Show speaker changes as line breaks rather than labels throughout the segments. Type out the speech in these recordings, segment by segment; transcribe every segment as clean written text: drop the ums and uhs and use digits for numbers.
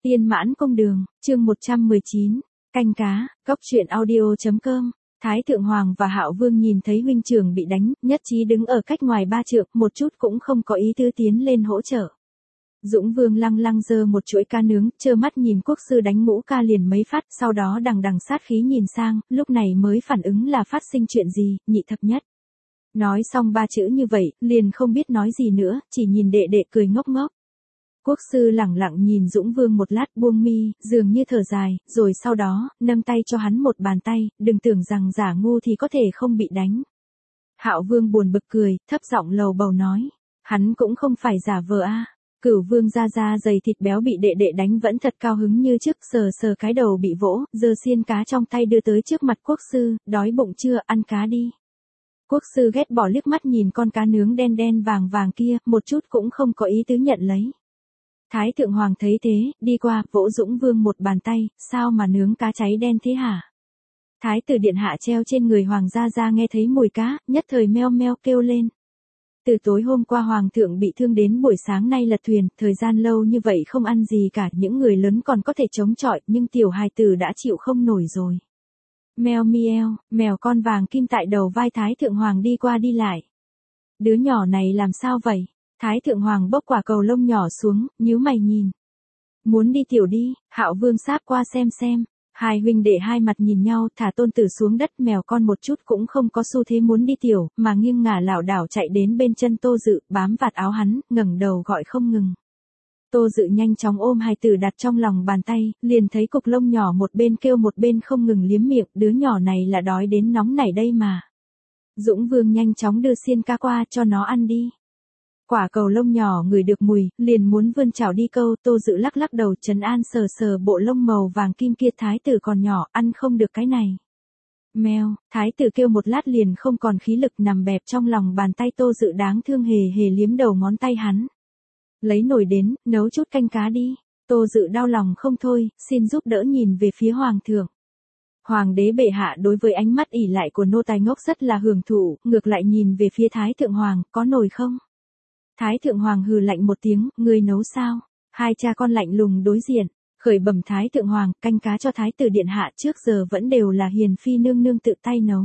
Tiên Mãn Công Đường, chương 119, canh cá, cóc truyện audio.com. Thái Thượng Hoàng và Hạo Vương nhìn thấy huynh trưởng bị đánh, nhất trí đứng ở cách ngoài 3 trượng, một chút cũng không có ý tứ tiến lên hỗ trợ. Dũng Vương lăng lăng giơ một chuỗi cá nướng, trơ mắt nhìn quốc sư đánh Ngũ Ca liền mấy phát, sau đó đằng đằng sát khí nhìn sang, lúc này mới phản ứng là phát sinh chuyện gì, nhị thập nhất. Nói xong 3 chữ như vậy, liền không biết nói gì nữa, chỉ nhìn đệ đệ cười ngốc ngốc. Quốc sư lẳng lặng nhìn Dũng Vương một lát buông mi, dường như thở dài, rồi sau đó, nâng tay cho hắn một bàn tay, đừng tưởng rằng giả ngu thì có thể không bị đánh. Hạo Vương buồn bực cười, thấp giọng lầu bầu nói, hắn cũng không phải giả vờ a. Cửu Vương da dày thịt béo bị đệ đệ đánh vẫn thật cao hứng như trước, sờ sờ cái đầu bị vỗ, giơ xiên cá trong tay đưa tới trước mặt quốc sư, đói bụng chưa, ăn cá đi. Quốc sư ghét bỏ liếc mắt nhìn con cá nướng đen đen vàng vàng kia, một chút cũng không có ý tứ nhận lấy. Thái Thượng Hoàng thấy thế, đi qua, vỗ Dũng Vương một bàn tay, sao mà nướng cá cháy đen thế hả? Thái tử điện hạ treo trên người Hoàng gia nghe thấy mùi cá, nhất thời meo meo kêu lên. Từ tối hôm qua Hoàng thượng bị thương đến buổi sáng nay lật thuyền, thời gian lâu như vậy không ăn gì cả, những người lớn còn có thể chống chọi, nhưng tiểu hài tử đã chịu không nổi rồi. Meo mieo, mèo con vàng kim tại đầu vai Thái Thượng Hoàng đi qua đi lại. Đứa nhỏ này làm sao vậy? Thái Thượng Hoàng bốc quả cầu lông nhỏ xuống, nhíu mày nhìn. Muốn đi tiểu đi, Hạo Vương sáp qua xem. Hai huynh đệ hai mặt nhìn nhau, thả tôn tử xuống đất, mèo con một chút cũng không có xu thế muốn đi tiểu, mà nghiêng ngả lảo đảo chạy đến bên chân Tô Dự, bám vạt áo hắn, ngẩng đầu gọi không ngừng. Tô Dự nhanh chóng ôm hài tử đặt trong lòng bàn tay, liền thấy cục lông nhỏ một bên kêu một bên không ngừng liếm miệng, đứa nhỏ này là đói đến nóng nảy đây mà. Dũng Vương nhanh chóng đưa xiên cá qua cho nó ăn đi. Quả cầu lông nhỏ ngửi được mùi, liền muốn vươn chảo đi câu, Tô Dự lắc lắc đầu trấn an sờ bộ lông màu vàng kim kia, thái tử còn nhỏ, ăn không được cái này. Mèo, thái tử kêu một lát liền không còn khí lực, nằm bẹp trong lòng bàn tay Tô Dự đáng thương hề liếm đầu ngón tay hắn. Lấy nồi đến, nấu chút canh cá đi. Tô Dự đau lòng không thôi, xin giúp đỡ nhìn về phía Hoàng thượng. Hoàng đế bệ hạ đối với ánh mắt ỷ lại của nô tài ngốc rất là hưởng thụ, ngược lại nhìn về phía Thái Thượng Hoàng, có nồi không? Thái Thượng Hoàng hừ lạnh một tiếng, ngươi nấu sao? Hai cha con lạnh lùng đối diện, khởi bẩm Thái Thượng Hoàng, canh cá cho Thái tử điện hạ trước giờ vẫn đều là hiền phi nương nương tự tay nấu.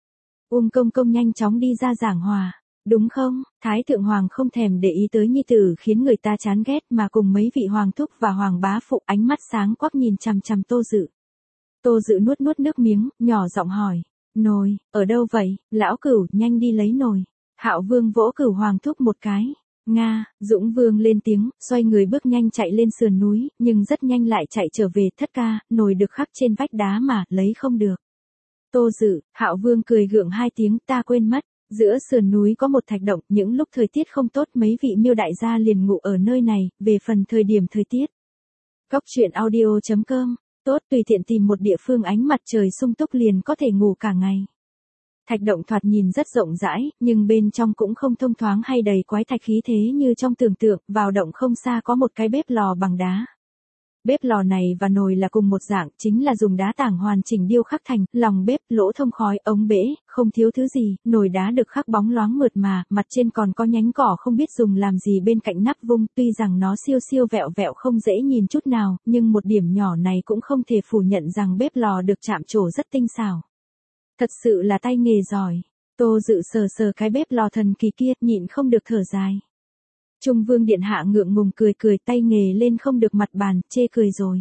Công công nhanh chóng đi ra giảng hòa, đúng không? Thái Thượng Hoàng không thèm để ý tới nhi tử khiến người ta chán ghét, mà cùng mấy vị hoàng thúc và hoàng bá phụ ánh mắt sáng quắc nhìn chằm chằm Tô Dự. Tô Dự nuốt nước miếng, nhỏ giọng hỏi, nồi, ở đâu vậy? Lão Cửu, nhanh đi lấy nồi. Hạo Vương vỗ Cửu Hoàng thúc một cái. Nga, Dũng Vương lên tiếng, xoay người bước nhanh chạy lên sườn núi, nhưng rất nhanh lại chạy trở về, thất ca, nồi được khắc trên vách đá mà, lấy không được. Tô Dự, Hạo Vương cười gượng hai tiếng, ta quên mất, giữa sườn núi có một thạch động, những lúc thời tiết không tốt mấy vị miêu đại gia liền ngủ ở nơi này, về phần thời điểm thời tiết. Cóc truyện audio.com, tốt tùy tiện tìm một địa phương ánh mặt trời sung túc liền có thể ngủ cả ngày. Thạch động thoạt nhìn rất rộng rãi, nhưng bên trong cũng không thông thoáng hay đầy quái thạch khí thế như trong tưởng tượng, vào động không xa có một cái bếp lò bằng đá. Bếp lò này và nồi là cùng một dạng, chính là dùng đá tảng hoàn chỉnh điêu khắc thành, lòng bếp, lỗ thông khói, ống bể, không thiếu thứ gì, nồi đá được khắc bóng loáng mượt mà, mặt trên còn có nhánh cỏ không biết dùng làm gì bên cạnh nắp vung, tuy rằng nó siêu vẹo không dễ nhìn chút nào, nhưng một điểm nhỏ này cũng không thể phủ nhận rằng bếp lò được chạm trổ rất tinh xảo. Thật sự là tay nghề giỏi. Tô Dự sờ cái bếp lò thần kỳ kia, nhịn không được thở dài. Trung Vương điện hạ ngượng ngùng cười, tay nghề lên không được mặt bàn, chê cười rồi.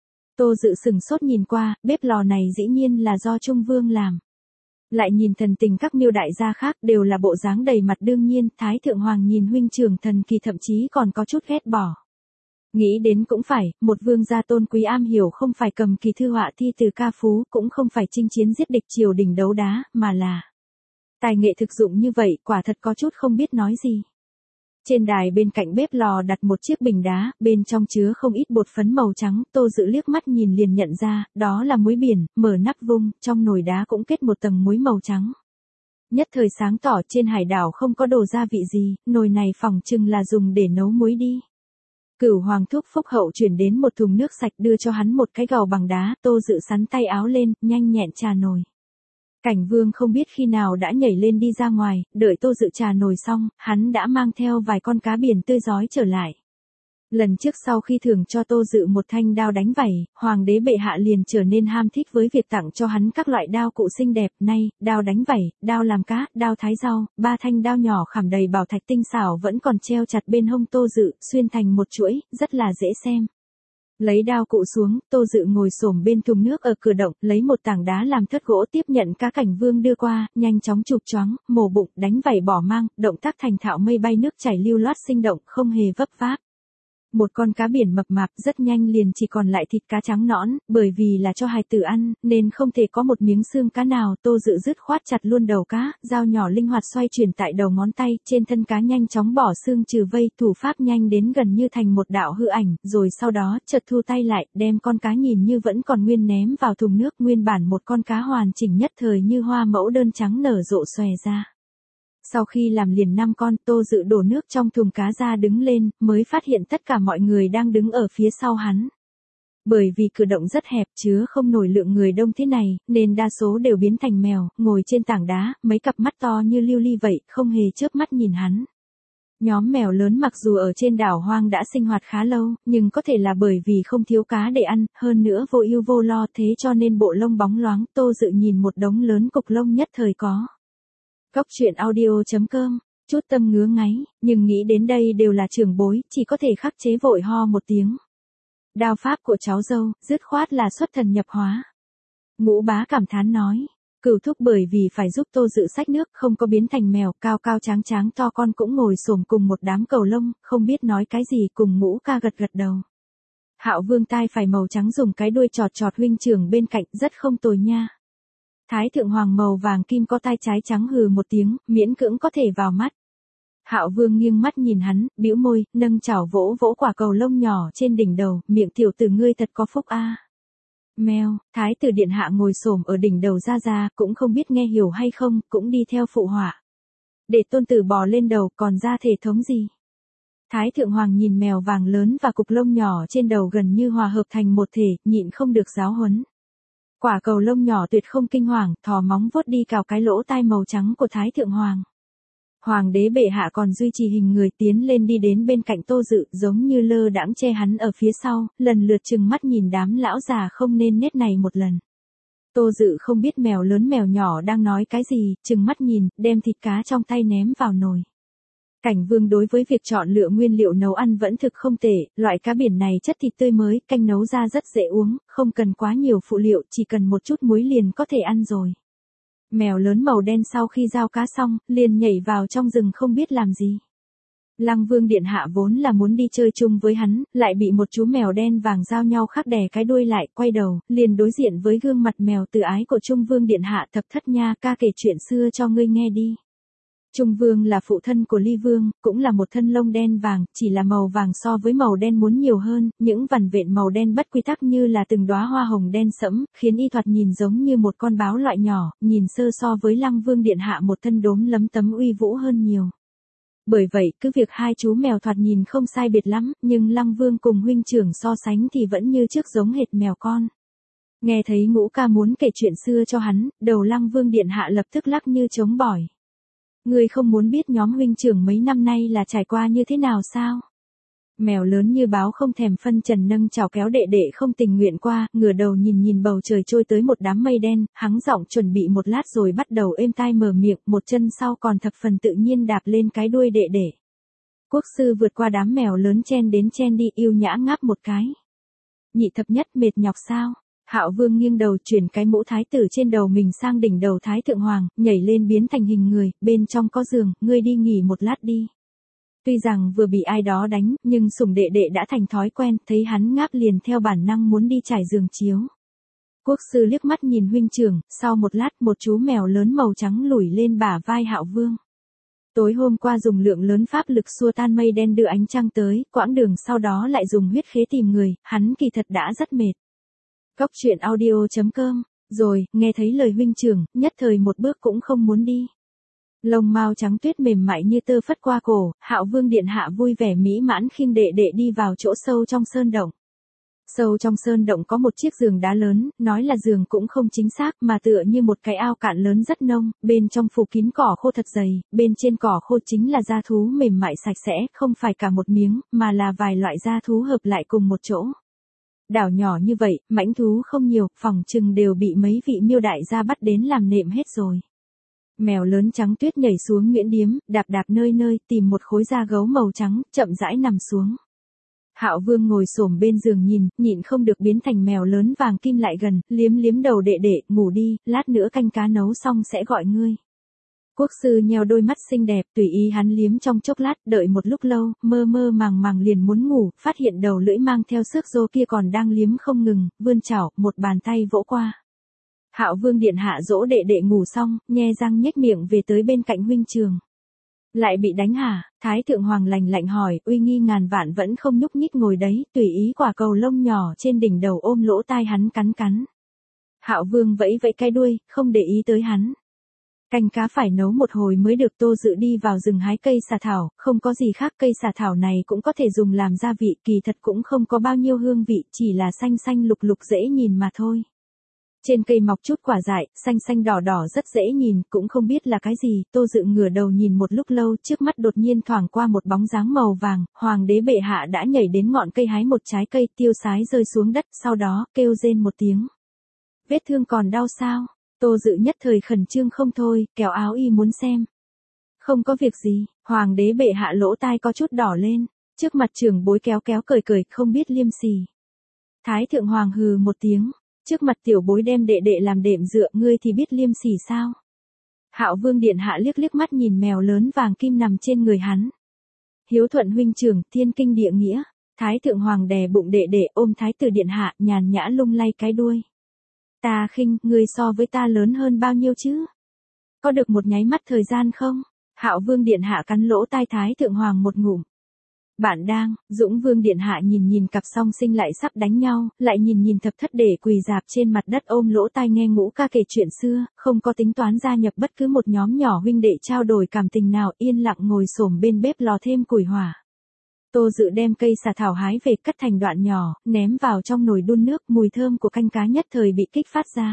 Tô Dự sừng sốt nhìn qua, bếp lò này dĩ nhiên là do Trung Vương làm. Lại nhìn thần tình các miêu đại gia khác đều là bộ dáng đầy mặt đương nhiên, Thái Thượng Hoàng nhìn huynh trưởng thần kỳ thậm chí còn có chút ghét bỏ. Nghĩ đến cũng phải, một vương gia tôn quý am hiểu không phải cầm kỳ thư họa thi từ ca phú, cũng không phải chinh chiến giết địch triều đình đấu đá, mà là tài nghệ thực dụng như vậy, quả thật có chút không biết nói gì. Trên đài bên cạnh bếp lò đặt một chiếc bình đá, bên trong chứa không ít bột phấn màu trắng, Tô Dự liếc mắt nhìn liền nhận ra, đó là muối biển, mở nắp vung, trong nồi đá cũng kết một tầng muối màu trắng. Nhất thời sáng tỏ, trên hải đảo không có đồ gia vị gì, nồi này phỏng chừng là dùng để nấu muối đi. Cửu Hoàng thúc phúc hậu chuyển đến một thùng nước sạch đưa cho hắn một cái gầu bằng đá, Tô Dự sắn tay áo lên, nhanh nhẹn trà nồi. Cảnh Vương không biết khi nào đã nhảy lên đi ra ngoài, đợi Tô Dự trà nồi xong, hắn đã mang theo vài con cá biển tươi rói trở lại. Lần trước sau khi thưởng cho Tô Dự một thanh đao đánh vảy, hoàng đế bệ hạ liền trở nên ham thích với việc tặng cho hắn các loại đao cụ xinh đẹp, nay, đao đánh vảy, đao làm cá, đao thái rau, 3 thanh đao nhỏ khảm đầy bảo thạch tinh xảo vẫn còn treo chặt bên hông Tô Dự, xuyên thành một chuỗi, rất là dễ xem. Lấy đao cụ xuống, Tô Dự ngồi xổm bên thùng nước ở cửa động, lấy một tảng đá làm thớt gỗ tiếp nhận cá Cảnh Vương đưa qua, nhanh chóng chụp choáng, mổ bụng, đánh vảy bỏ mang, động tác thành thạo mây bay nước chảy lưu loát sinh động, không hề vấp váp. Một con cá biển mập mạp rất nhanh liền chỉ còn lại thịt cá trắng nõn, bởi vì là cho hài tử ăn, nên không thể có một miếng xương cá nào. Tô Dự dứt khoát chặt luôn đầu cá, dao nhỏ linh hoạt xoay chuyển tại đầu ngón tay, trên thân cá nhanh chóng bỏ xương trừ vây, thủ pháp nhanh đến gần như thành một đạo hư ảnh, rồi sau đó chợt thu tay lại, đem con cá nhìn như vẫn còn nguyên ném vào thùng nước, nguyên bản một con cá hoàn chỉnh nhất thời như hoa mẫu đơn trắng nở rộ xòe ra. Sau khi làm liền 5 con, Tô Dự đổ nước trong thùng cá ra đứng lên, mới phát hiện tất cả mọi người đang đứng ở phía sau hắn. Bởi vì cửa động rất hẹp chứa không nổi lượng người đông thế này, nên đa số đều biến thành mèo, ngồi trên tảng đá, mấy cặp mắt to như lưu ly vậy, không hề chớp mắt nhìn hắn. Nhóm mèo lớn mặc dù ở trên đảo hoang đã sinh hoạt khá lâu, nhưng có thể là bởi vì không thiếu cá để ăn, hơn nữa vô ưu vô lo thế cho nên bộ lông bóng loáng, Tô Dự nhìn một đống lớn cục lông nhất thời có. Góc truyện audio.com, chút tâm ngứa ngáy, nhưng nghĩ đến đây đều là trưởng bối, chỉ có thể khắc chế vội ho một tiếng. Đao pháp của cháu dâu, dứt khoát là xuất thần nhập hóa. Ngũ Bá cảm thán nói, Cửu thúc bởi vì phải giúp Tô Dự xách nước không có biến thành mèo, cao cao tráng tráng to con cũng ngồi xổm cùng một đám cầu lông, không biết nói cái gì, cùng Ngũ ca gật gật đầu. Hạo Vương tai phải màu trắng dùng cái đuôi chọt chọt huynh trưởng bên cạnh, rất không tồi nha. Thái thượng hoàng màu vàng kim có tai trái trắng hừ một tiếng, miễn cưỡng có thể vào mắt. Hạo Vương nghiêng mắt nhìn hắn, bĩu môi, nâng chảo vỗ vỗ quả cầu lông nhỏ trên đỉnh đầu, miệng tiểu tử ngươi thật có phúc a. Mèo, thái tử điện hạ ngồi xổm ở đỉnh đầu ra, cũng không biết nghe hiểu hay không, cũng đi theo phụ họa. Để tôn tử bò lên đầu, còn ra thể thống gì? Thái thượng hoàng nhìn mèo vàng lớn và cục lông nhỏ trên đầu gần như hòa hợp thành một thể, nhịn không được giáo huấn. Quả cầu lông nhỏ tuyệt không kinh hoàng, thò móng vuốt đi cào cái lỗ tai màu trắng của Thái thượng hoàng. Hoàng đế bệ hạ còn duy trì hình người tiến lên đi đến bên cạnh Tô Dự, giống như lơ đãng che hắn ở phía sau, lần lượt trừng mắt nhìn đám lão già không nên nết này một lần. Tô Dự không biết mèo lớn mèo nhỏ đang nói cái gì, trừng mắt nhìn, đem thịt cá trong tay ném vào nồi. Cảnh Vương đối với việc chọn lựa nguyên liệu nấu ăn vẫn thực không tệ, loại cá biển này chất thịt tươi mới, canh nấu ra rất dễ uống, không cần quá nhiều phụ liệu, chỉ cần một chút muối liền có thể ăn rồi. Mèo lớn màu đen sau khi giao cá xong, liền nhảy vào trong rừng không biết làm gì. Lăng Vương điện hạ vốn là muốn đi chơi chung với hắn, lại bị một chú mèo đen vàng giao nhau khắc đè cái đuôi lại, quay đầu, liền đối diện với gương mặt mèo từ ái của Trung Vương điện hạ. Thập thất nha, ca kể chuyện xưa cho ngươi nghe đi. Trung Vương là phụ thân của Ly Vương, cũng là một thân lông đen vàng, chỉ là màu vàng so với màu đen muốn nhiều hơn, những vằn vện màu đen bất quy tắc như là từng đóa hoa hồng đen sẫm, khiến y thoạt nhìn giống như một con báo loại nhỏ, nhìn sơ so với Lăng Vương điện hạ một thân đốm lấm tấm uy vũ hơn nhiều. Bởi vậy, cứ việc hai chú mèo thoạt nhìn không sai biệt lắm, nhưng Lăng Vương cùng huynh trưởng so sánh thì vẫn như trước giống hệt mèo con. Nghe thấy Ngũ ca muốn kể chuyện xưa cho hắn, đầu Lăng Vương điện hạ lập tức lắc như trống bỏi. Ngươi không muốn biết nhóm huynh trưởng mấy năm nay là trải qua như thế nào sao? Mèo lớn như báo không thèm phân trần nâng chảo kéo đệ đệ không tình nguyện qua, ngửa đầu nhìn bầu trời trôi tới một đám mây đen, hắng giọng chuẩn bị một lát rồi bắt đầu êm tai mở miệng, một chân sau còn thập phần tự nhiên đạp lên cái đuôi đệ đệ. Quốc sư vượt qua đám mèo lớn chen đến chen đi, yêu nhã ngáp một cái. Nhị thập nhất mệt nhọc sao? Hạo Vương nghiêng đầu chuyển cái mũ thái tử trên đầu mình sang đỉnh đầu Thái thượng hoàng, nhảy lên biến thành hình người, bên trong có giường, ngươi đi nghỉ một lát đi. Tuy rằng vừa bị ai đó đánh, nhưng sủng đệ đệ đã thành thói quen, thấy hắn ngáp liền theo bản năng muốn đi trải giường chiếu. Quốc sư liếc mắt nhìn huynh trưởng, sau một lát một chú mèo lớn màu trắng lủi lên bả vai Hạo Vương. Tối hôm qua dùng lượng lớn pháp lực xua tan mây đen đưa ánh trăng tới, quãng đường sau đó lại dùng huyết khế tìm người, hắn kỳ thật đã rất mệt. Góc truyện audio.com, rồi, nghe thấy lời huynh trưởng, nhất thời một bước cũng không muốn đi. Lông mao trắng tuyết mềm mại như tơ phất qua cổ, Hạo Vương điện hạ vui vẻ mỹ mãn khinh đệ đệ đi vào chỗ sâu trong sơn động. Sâu trong sơn động có một chiếc giường đá lớn, nói là giường cũng không chính xác mà tựa như một cái ao cạn lớn rất nông, bên trong phủ kín cỏ khô thật dày, bên trên cỏ khô chính là da thú mềm mại sạch sẽ, không phải cả một miếng, mà là vài loại da thú hợp lại cùng một chỗ. Đảo nhỏ như vậy, mãnh thú không nhiều, phòng chừng đều bị mấy vị miêu đại gia bắt đến làm nệm hết rồi. Mèo lớn trắng tuyết nhảy xuống nhuyễn điếm, đạp đạp nơi nơi, tìm một khối da gấu màu trắng, chậm rãi nằm xuống. Hạo Vương ngồi xổm bên giường nhìn, nhịn không được biến thành mèo lớn vàng kim lại gần, liếm liếm đầu đệ đệ, ngủ đi, lát nữa canh cá nấu xong sẽ gọi ngươi. Quốc sư nheo đôi mắt xinh đẹp, tùy ý hắn liếm trong chốc lát, đợi một lúc lâu, mơ mơ màng màng liền muốn ngủ, phát hiện đầu lưỡi mang theo xước rô kia còn đang liếm không ngừng, vươn chảo, một bàn tay vỗ qua. Hạo Vương điện hạ dỗ đệ đệ ngủ xong, nhe răng nhếch miệng về tới bên cạnh huynh trường. Lại bị đánh hả? Thái thượng hoàng lạnh lạnh hỏi, uy nghi ngàn vạn vẫn không nhúc nhích ngồi đấy, tùy ý quả cầu lông nhỏ trên đỉnh đầu ôm lỗ tai hắn cắn cắn. Hạo Vương vẫy vẫy cái đuôi, không để ý tới hắn. Canh cá phải nấu một hồi mới được. Tô Dự đi vào rừng hái cây xà thảo, không có gì khác, cây xà thảo này cũng có thể dùng làm gia vị, kỳ thật cũng không có bao nhiêu hương vị, chỉ là xanh xanh lục lục dễ nhìn mà thôi. Trên cây mọc chút quả dại, xanh xanh đỏ đỏ rất dễ nhìn, cũng không biết là cái gì, Tô Dự ngửa đầu nhìn một lúc lâu, trước mắt đột nhiên thoảng qua một bóng dáng màu vàng, hoàng đế bệ hạ đã nhảy đến ngọn cây hái một trái cây, tiêu sái rơi xuống đất, sau đó, kêu rên một tiếng. Vết thương còn đau sao? Tô Dự nhất thời khẩn trương không thôi, kéo áo y muốn xem. Không có việc gì, hoàng đế bệ hạ lỗ tai có chút đỏ lên, trước mặt trưởng bối kéo kéo cười cười, không biết liêm sỉ. Thái thượng hoàng hừ một tiếng. Trước mặt tiểu bối đem đệ đệ làm đệm dựa, ngươi thì biết liêm sỉ sao? Hạo Vương điện hạ liếc liếc mắt nhìn mèo lớn vàng kim nằm trên người hắn. Hiếu thuận huynh trưởng, thiên kinh địa nghĩa. Thái thượng hoàng đè bụng đệ đệ ôm thái tử điện hạ, nhàn nhã lung lay cái đuôi. Ta khinh, ngươi so với ta lớn hơn bao nhiêu chứ? Có được một nháy mắt thời gian không? Hạo Vương điện hạ cắn lỗ tai thái thượng hoàng một ngụm. Bạn đang, Dũng Vương điện hạ nhìn nhìn cặp song sinh lại sắp đánh nhau, lại nhìn nhìn thập thất để quỳ dạp trên mặt đất ôm lỗ tai nghe ngũ ca kể chuyện xưa, không có tính toán gia nhập bất cứ một nhóm nhỏ huynh đệ trao đổi cảm tình nào, yên lặng ngồi xổm bên bếp lò thêm củi hỏa. Tô Dự đem cây xà thảo hái về cắt thành đoạn nhỏ, ném vào trong nồi đun nước, mùi thơm của canh cá nhất thời bị kích phát ra.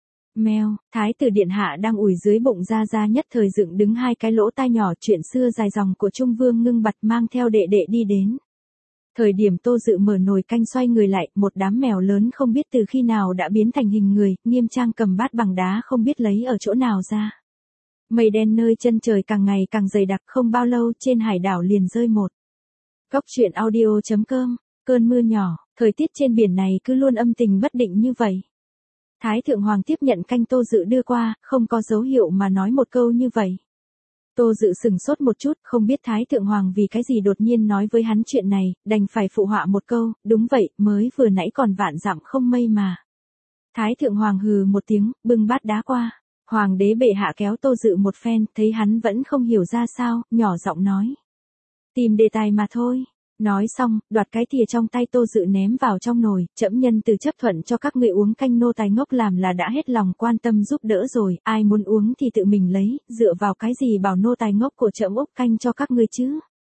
Mèo, thái tử điện hạ đang ủi dưới bụng ra nhất thời dựng đứng hai cái lỗ tai nhỏ, chuyện xưa dài dòng của Trung Vương Ngưng Bặt mang theo đệ đệ đi đến. Thời điểm Tô Dự mở nồi canh xoay người lại, một đám mèo lớn không biết từ khi nào đã biến thành hình người, nghiêm trang cầm bát bằng đá không biết lấy ở chỗ nào ra. Mây đen nơi chân trời càng ngày càng dày đặc, không bao lâu trên hải đảo liền rơi một. Góc truyện audio.com, cơn mưa nhỏ, thời tiết trên biển này cứ luôn âm tình bất định như vậy. Thái thượng hoàng tiếp nhận canh Tô Dự đưa qua, không có dấu hiệu mà nói một câu như vậy. Tô Dự sửng sốt một chút, không biết thái thượng hoàng vì cái gì đột nhiên nói với hắn chuyện này, đành phải phụ họa một câu, đúng vậy, mới vừa nãy còn vạn dặm không mây mà. Thái thượng hoàng hừ một tiếng, bưng bát đá qua. Hoàng đế bệ hạ kéo Tô Dự một phen, thấy hắn vẫn không hiểu ra sao, nhỏ giọng nói. Tìm đề tài mà thôi. Nói xong, đoạt cái thìa trong tay Tô Dự ném vào trong nồi, trẫm nhân từ chấp thuận cho các ngươi uống canh, nô tài ngốc làm là đã hết lòng quan tâm giúp đỡ rồi, ai muốn uống thì tự mình lấy, dựa vào cái gì bảo nô tài ngốc của trẫm úp canh cho các ngươi chứ?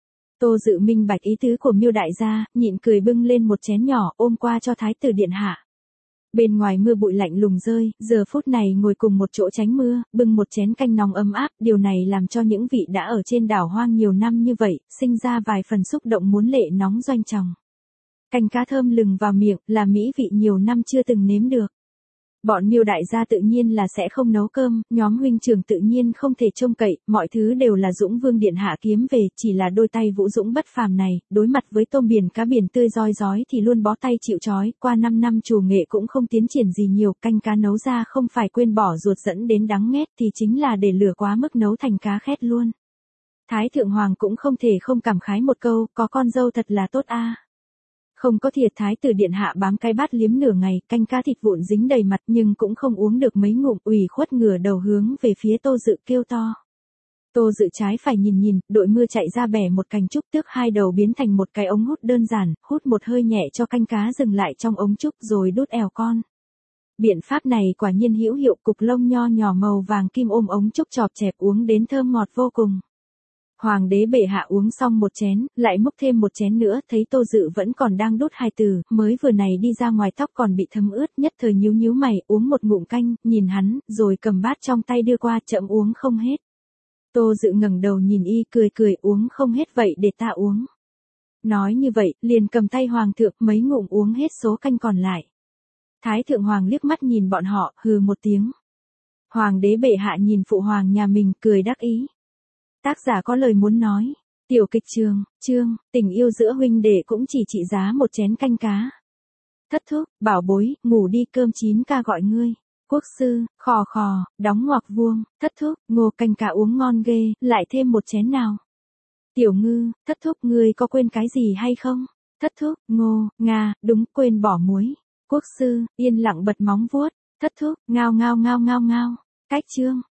Tô Dự minh bạch ý tứ của Miêu đại gia, nhịn cười bưng lên một chén nhỏ, ôm qua cho thái tử điện hạ. Bên ngoài mưa bụi lạnh lùng rơi, giờ phút này ngồi cùng một chỗ tránh mưa, bưng một chén canh nóng ấm áp, điều này làm cho những vị đã ở trên đảo hoang nhiều năm như vậy, sinh ra vài phần xúc động muốn lệ nóng doanh tròng. Canh cá thơm lừng vào miệng, là mỹ vị nhiều năm chưa từng nếm được. Bọn Miêu đại gia tự nhiên là sẽ không nấu cơm, nhóm huynh trưởng tự nhiên không thể trông cậy, mọi thứ đều là Dũng Vương điện hạ kiếm về, chỉ là đôi tay Vũ Dũng bất phàm này, đối mặt với tôm biển cá biển tươi roi rói thì luôn bó tay chịu trói, qua 5 năm chủ nghệ cũng không tiến triển gì nhiều, canh cá nấu ra không phải quên bỏ ruột dẫn đến đắng nghét thì chính là để lửa quá mức nấu thành cá khét luôn. Thái thượng hoàng cũng không thể không cảm khái một câu, có con dâu thật là tốt a. Không có thiệt, thái tử điện hạ bám cái bát liếm nửa ngày, canh cá thịt vụn dính đầy mặt nhưng cũng không uống được mấy ngụm, ủy khuất ngửa đầu hướng về phía Tô Dự kêu to. Tô Dự trái phải nhìn nhìn, đội mưa chạy ra bẻ một cành trúc tước hai đầu biến thành một cái ống hút đơn giản, hút một hơi nhẹ cho canh cá dừng lại trong ống trúc rồi đút eo con. Biện pháp này quả nhiên hữu hiệu, cục lông nho nhỏ màu vàng kim ôm ống trúc chọp chẹp uống đến thơm ngọt vô cùng. Hoàng đế bệ hạ uống xong một chén, lại múc thêm một chén nữa, thấy Tô Dự vẫn còn đang đốt hai từ, mới vừa này đi ra ngoài tóc còn bị thấm ướt, nhất thời nhíu nhíu mày, uống một ngụm canh, nhìn hắn, rồi cầm bát trong tay đưa qua, chậm uống không hết. Tô Dự ngẩng đầu nhìn y, cười cười, uống không hết vậy để ta uống. Nói như vậy, liền cầm tay hoàng thượng, mấy ngụm uống hết số canh còn lại. Thái thượng hoàng liếc mắt nhìn bọn họ, hừ một tiếng. Hoàng đế bệ hạ nhìn phụ hoàng nhà mình, cười đắc ý. Tác giả có lời muốn nói. Tiểu kịch trường, chương, tình yêu giữa huynh đệ cũng chỉ trị giá một chén canh cá. Thất thúc, bảo bối, ngủ đi, cơm chín ca gọi ngươi. Quốc sư, khò khò, đóng ngoặc vuông, thất thúc, ngô canh cá uống ngon ghê, lại thêm một chén nào. Tiểu ngư, thất thúc, ngươi có quên cái gì hay không? Thất thúc, ngô, nga, đúng, quên bỏ muối. Quốc sư, yên lặng bật móng vuốt. Thất thúc, ngao ngao ngao ngao ngao. Cách chương.